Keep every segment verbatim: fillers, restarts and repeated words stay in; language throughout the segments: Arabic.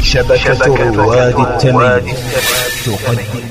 شبكة رواد التمييز تقدم.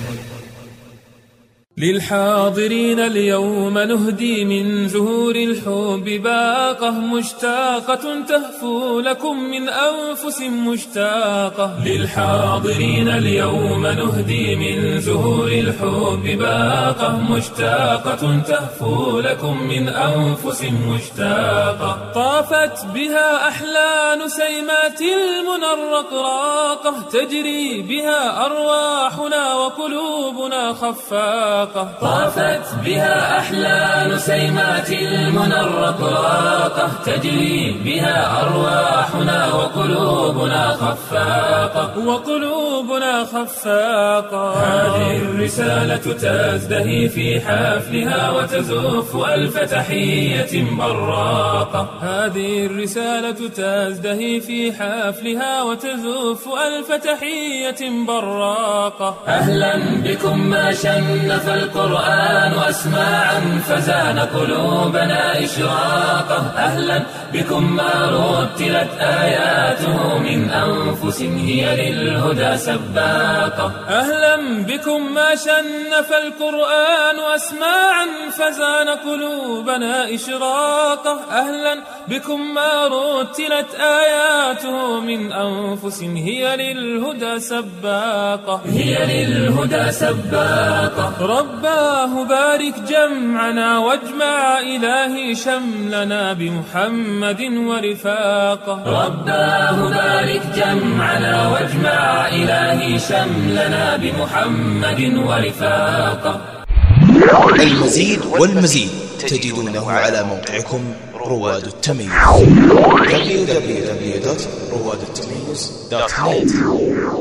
للحاضرين اليوم نهدي من زهور الحب باقة مشتاقة تهفو لكم من أنفس مشتاقة. للحاضرين اليوم نهدي من زهور الحب باقة مشتاقة تهفو لكم من أنفس مشتاقة. طافت بها أحلى نسيمات المنى الرقراقة تجري بها أرواحنا وقلوبنا خفاقة. طافت بها أحلى نسيمات المنى الرقراقة تجري بها أرواحنا وقلوبنا خفاقة وقلوبنا خفاقة. هذه الرسالة تزدهي في حفلها وتزف ألف تحية براقة. هذه الرسالة تزدهي في حفلها وتزف ألف تحية براقة. أهلا بكم ما شنف القرآن أسماعا فزان قلوبنا إشراقة. أهلا بكم ما رتلت آياته من أنفس هي للهدى سباقة. أهلا بكم ما شنف القرآن أسماعا فزان قلوبنا إشراقة. أهلا بكم ما رتلت آياته من أنفس هي للهدى سباقة. هي للهدى سباقة. رباه بارك جمعنا واجمع إلهي شملنا بمحمد ورفاقه. رباه بارك جمعنا واجمع إلهي شملنا بمحمد ورفاقه. المزيد والمزيد تجدونه على موقعكم رواد التمييز دبليو دبليو دبليو دوت رواد التمييز دوت نت.